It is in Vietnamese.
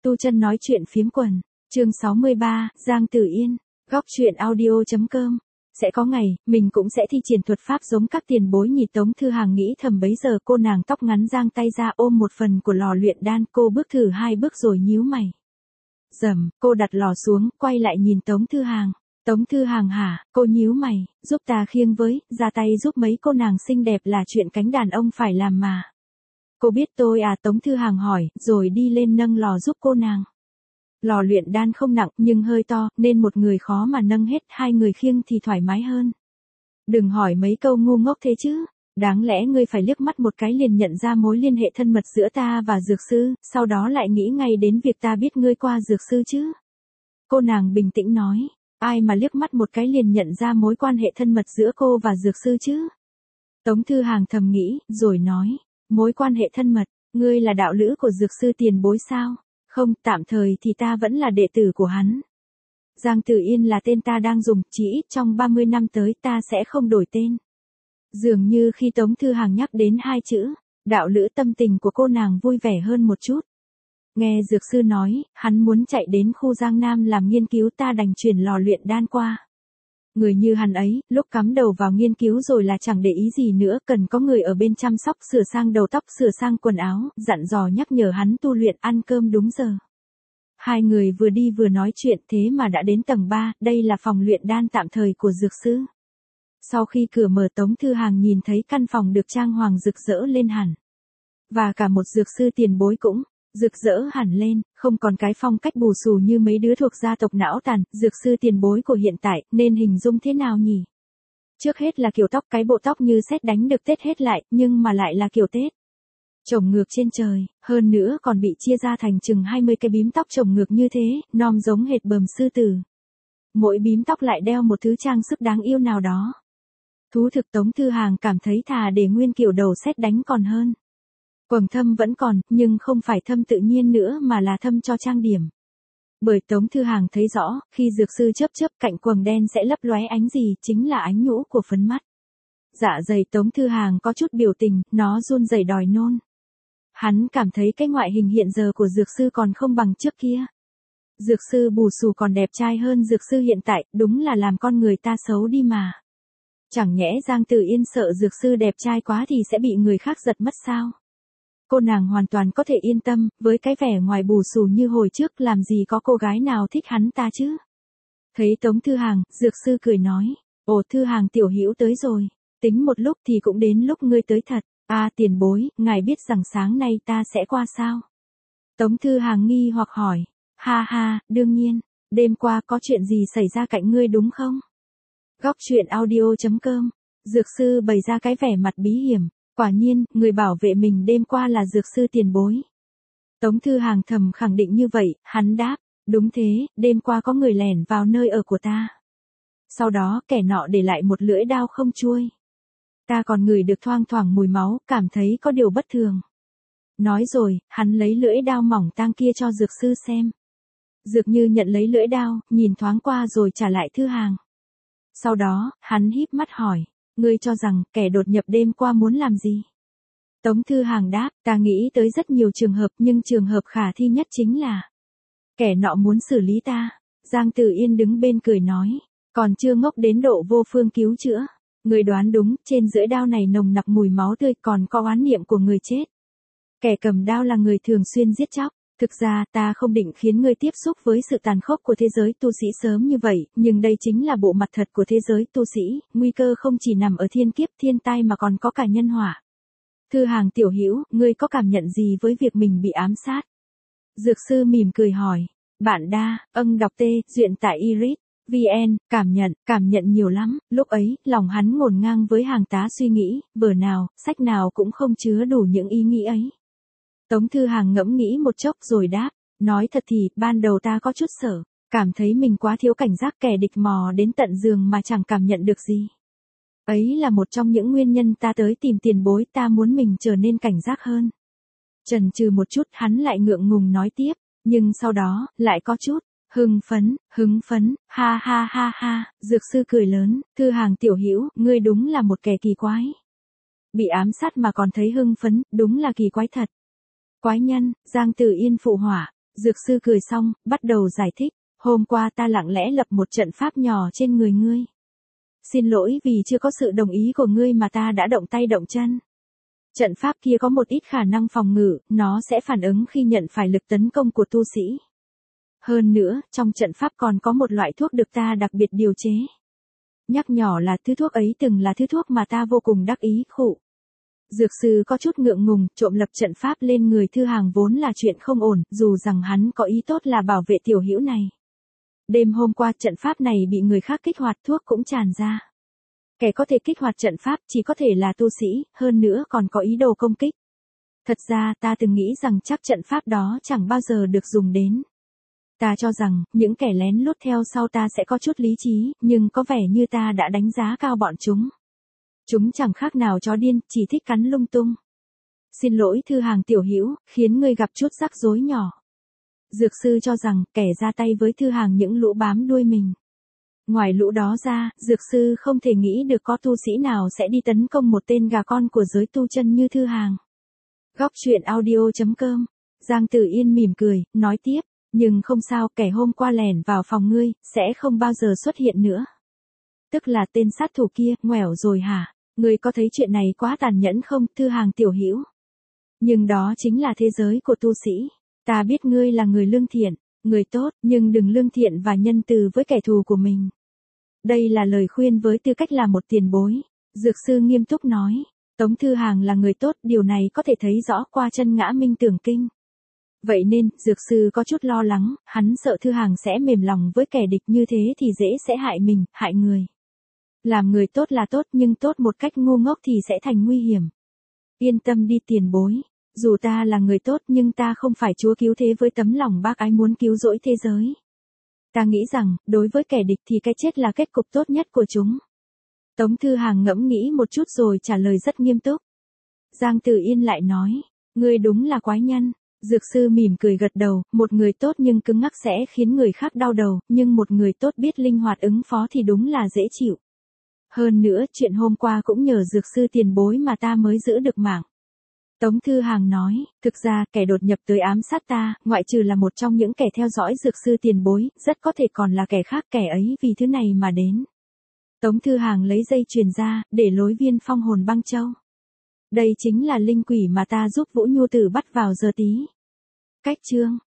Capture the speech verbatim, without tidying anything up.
Tu chân nói chuyện phiếm quần, chương sáu mươi ba, Giang Tử Yên, góc truyện audio.com. Sẽ có ngày, mình cũng sẽ thi triển thuật pháp giống các tiền bối nhỉ. Tống Thư Hàng nghĩ thầm bấy giờ cô nàng tóc ngắn giang tay ra ôm một phần của lò luyện đan, cô bước thử hai bước rồi nhíu mày. Dầm, cô đặt lò xuống, quay lại nhìn Tống Thư Hàng. Tống Thư Hàng hả, cô nhíu mày, giúp ta khiêng với, ra tay giúp mấy cô nàng xinh đẹp là chuyện cánh đàn ông phải làm mà. Cô biết tôi à? Tống Thư Hàng hỏi, rồi đi lên nâng lò giúp cô nàng. Lò luyện đan không nặng nhưng hơi to, nên một người khó mà nâng hết, hai người khiêng thì thoải mái hơn. Đừng hỏi mấy câu ngu ngốc thế chứ, đáng lẽ ngươi phải liếc mắt một cái liền nhận ra mối liên hệ thân mật giữa ta và dược sư, sau đó lại nghĩ ngay đến việc ta biết ngươi qua dược sư chứ. Cô nàng bình tĩnh nói, ai mà liếc mắt một cái liền nhận ra mối quan hệ thân mật giữa cô và dược sư chứ? Tống Thư Hàng thầm nghĩ, rồi nói, mối quan hệ thân mật, ngươi là đạo lữ của dược sư tiền bối sao? Không, tạm thời thì ta vẫn là đệ tử của hắn. Giang Tử Yên là tên ta đang dùng, chỉ ít trong ba mươi năm tới ta sẽ không đổi tên. Dường như khi Tống Thư Hàng nhắc đến hai chữ, đạo lữ, tâm tình của cô nàng vui vẻ hơn một chút. Nghe dược sư nói, hắn muốn chạy đến khu Giang Nam làm nghiên cứu, ta đành chuyển lò luyện đan qua. Người như hắn ấy, lúc cắm đầu vào nghiên cứu rồi là chẳng để ý gì nữa, cần có người ở bên chăm sóc, sửa sang đầu tóc, sửa sang quần áo, dặn dò nhắc nhở hắn tu luyện, ăn cơm đúng giờ. Hai người vừa đi vừa nói chuyện, thế mà đã đến tầng ba, đây là phòng luyện đan tạm thời của dược sư. Sau khi cửa mở, Tống Thư Hàng nhìn thấy căn phòng được trang hoàng rực rỡ lên hẳn. Và cả một dược sư tiền bối cũng rực rỡ hẳn lên, không còn cái phong cách bù xù như mấy đứa thuộc gia tộc não tàn. Dược sư tiền bối của hiện tại nên hình dung thế nào nhỉ? Trước hết là kiểu tóc, cái bộ tóc như sét đánh được tết hết lại, nhưng mà lại là kiểu Tết chồng ngược trên trời, hơn nữa còn bị chia ra thành chừng hai mươi cái bím tóc chồng ngược như thế, nom giống hệt bờm sư tử. Mỗi bím tóc lại đeo một thứ trang sức đáng yêu nào đó. Thú thực Tống Thư Hàng cảm thấy thà để nguyên kiểu đầu sét đánh còn hơn. Quầng thâm vẫn còn, nhưng không phải thâm tự nhiên nữa mà là thâm cho trang điểm. Bởi Tống Thư Hàng thấy rõ, khi dược sư chớp chớp cạnh quầng đen sẽ lấp lóe ánh gì, chính là ánh nhũ của phấn mắt. Dạ dày Tống Thư Hàng có chút biểu tình, nó run rẩy đòi nôn. Hắn cảm thấy cái ngoại hình hiện giờ của dược sư còn không bằng trước kia. Dược sư bù xù còn đẹp trai hơn dược sư hiện tại, đúng là làm con người ta xấu đi mà. Chẳng nhẽ Giang Tử Yên sợ dược sư đẹp trai quá thì sẽ bị người khác giật mất sao? Cô nàng hoàn toàn có thể yên tâm, với cái vẻ ngoài bù xù như hồi trước, làm gì có cô gái nào thích hắn ta chứ? Thấy Tống Thư Hàng, dược sư cười nói, ồ, Thư Hàng tiểu hữu tới rồi, tính một lúc thì cũng đến lúc ngươi tới thật. À, tiền bối, ngài biết rằng sáng nay ta sẽ qua sao? Tống Thư Hàng nghi hoặc hỏi, ha ha, đương nhiên, đêm qua có chuyện gì xảy ra cạnh ngươi đúng không? Góc truyện audio.com, dược sư bày ra cái vẻ mặt bí hiểm. Quả nhiên, người bảo vệ mình đêm qua là dược sư tiền bối. Tống Thư Hàng thầm khẳng định như vậy, hắn đáp, đúng thế, đêm qua có người lẻn vào nơi ở của ta. Sau đó, kẻ nọ để lại một lưỡi đao không chuôi. Ta còn ngửi được thoang thoảng mùi máu, cảm thấy có điều bất thường. Nói rồi, hắn lấy lưỡi đao mỏng tang kia cho dược sư xem. Dược Như nhận lấy lưỡi đao, nhìn thoáng qua rồi trả lại Thư Hàng. Sau đó, hắn híp mắt hỏi, ngươi cho rằng kẻ đột nhập đêm qua muốn làm gì? Tống Thư Hàng đáp, ta nghĩ tới rất nhiều trường hợp, nhưng trường hợp khả thi nhất chính là kẻ nọ muốn xử lý ta. Giang Tử Yên đứng bên cười nói, còn chưa ngốc đến độ vô phương cứu chữa. Ngươi đoán đúng, trên lưỡi đao này nồng nặc mùi máu tươi, còn có oán niệm của người chết. Kẻ cầm đao là người thường xuyên giết chóc. Thực ra, ta không định khiến ngươi tiếp xúc với sự tàn khốc của thế giới tu sĩ sớm như vậy, nhưng đây chính là bộ mặt thật của thế giới tu sĩ, nguy cơ không chỉ nằm ở thiên kiếp, thiên tai mà còn có cả nhân họa. Thư Hàng tiểu hữu, ngươi có cảm nhận gì với việc mình bị ám sát? Dược sư mỉm cười hỏi, bạn đa, âng đọc tê, duyện tại iris vn, cảm nhận, cảm nhận nhiều lắm. Lúc ấy, lòng hắn ngổn ngang với hàng tá suy nghĩ, vở nào, sách nào cũng không chứa đủ những ý nghĩ ấy. Tống Thư Hàng ngẫm nghĩ một chốc rồi đáp, nói thật thì, ban đầu ta có chút sợ, cảm thấy mình quá thiếu cảnh giác, kẻ địch mò đến tận giường mà chẳng cảm nhận được gì. Ấy là một trong những nguyên nhân ta tới tìm tiền bối, ta muốn mình trở nên cảnh giác hơn. Chần chừ một chút, hắn lại ngượng ngùng nói tiếp, nhưng sau đó, lại có chút hưng phấn, hứng phấn, ha ha ha ha. Dược sư cười lớn, Thư Hàng tiểu hữu, ngươi đúng là một kẻ kỳ quái. Bị ám sát mà còn thấy hưng phấn, đúng là kỳ quái thật. Quái nhân, Giang Tử Yên phụ họa, Dược sư cười xong, bắt đầu giải thích, hôm qua ta lặng lẽ lập một trận pháp nhỏ trên người ngươi. Xin lỗi vì chưa có sự đồng ý của ngươi mà ta đã động tay động chân. Trận pháp kia có một ít khả năng phòng ngự, nó sẽ phản ứng khi nhận phải lực tấn công của tu sĩ. Hơn nữa, trong trận pháp còn có một loại thuốc được ta đặc biệt điều chế. Nhắc nhỏ là thứ thuốc ấy từng là thứ thuốc mà ta vô cùng đắc ý, khụ. Dược sư có chút ngượng ngùng, trộm lập trận pháp lên người Thư Hàng vốn là chuyện không ổn, dù rằng hắn có ý tốt là bảo vệ tiểu hữu này. Đêm hôm qua trận pháp này bị người khác kích hoạt, thuốc cũng tràn ra. Kẻ có thể kích hoạt trận pháp chỉ có thể là tu sĩ, hơn nữa còn có ý đồ công kích. Thật ra ta từng nghĩ rằng chắc trận pháp đó chẳng bao giờ được dùng đến. Ta cho rằng, những kẻ lén lút theo sau ta sẽ có chút lý trí, nhưng có vẻ như ta đã đánh giá cao bọn chúng. Chúng chẳng khác nào chó điên, chỉ thích cắn lung tung. Xin lỗi Thư Hàng tiểu hữu, khiến ngươi gặp chút rắc rối nhỏ. Dược sư cho rằng, kẻ ra tay với Thư Hàng những lũ bám đuôi mình. Ngoài lũ đó ra, dược sư không thể nghĩ được có tu sĩ nào sẽ đi tấn công một tên gà con của giới tu chân như Thư Hàng. Góc truyện audio chấm com. Giang Tử Yên mỉm cười, nói tiếp, nhưng không sao, kẻ hôm qua lẻn vào phòng ngươi, sẽ không bao giờ xuất hiện nữa. Tức là tên sát thủ kia, ngoẻo rồi hả? Ngươi có thấy chuyện này quá tàn nhẫn không, Thư Hàng tiểu hữu? Nhưng đó chính là thế giới của tu sĩ. Ta biết ngươi là người lương thiện, người tốt, nhưng đừng lương thiện và nhân từ với kẻ thù của mình. Đây là lời khuyên với tư cách là một tiền bối. Dược sư nghiêm túc nói. Tống Thư Hàng là người tốt, điều này có thể thấy rõ qua chân ngã minh tưởng kinh. Vậy nên, dược sư có chút lo lắng, hắn sợ Thư Hàng sẽ mềm lòng với kẻ địch, như thế thì dễ sẽ hại mình, hại người. Làm người tốt là tốt, nhưng tốt một cách ngu ngốc thì sẽ thành nguy hiểm. Yên tâm đi tiền bối. Dù ta là người tốt nhưng ta không phải Chúa cứu thế với tấm lòng bác ái muốn cứu rỗi thế giới. Ta nghĩ rằng, đối với kẻ địch thì cái chết là kết cục tốt nhất của chúng. Tống Thư Hàng ngẫm nghĩ một chút rồi trả lời rất nghiêm túc. Giang Tử Yên lại nói, ngươi đúng là quái nhân. Dược sư mỉm cười gật đầu, một người tốt nhưng cứng ngắc sẽ khiến người khác đau đầu, nhưng một người tốt biết linh hoạt ứng phó thì đúng là dễ chịu. Hơn nữa, chuyện hôm qua cũng nhờ dược sư tiền bối mà ta mới giữ được mạng. Tống Thư Hàng nói, thực ra, kẻ đột nhập tới ám sát ta, ngoại trừ là một trong những kẻ theo dõi dược sư tiền bối, rất có thể còn là kẻ khác, kẻ ấy vì thứ này mà đến. Tống Thư Hàng lấy dây chuyền ra, để lối viên phong hồn băng châu. Đây chính là linh quỷ mà ta giúp Vũ Nhu Tử bắt vào giờ tí. Cách chương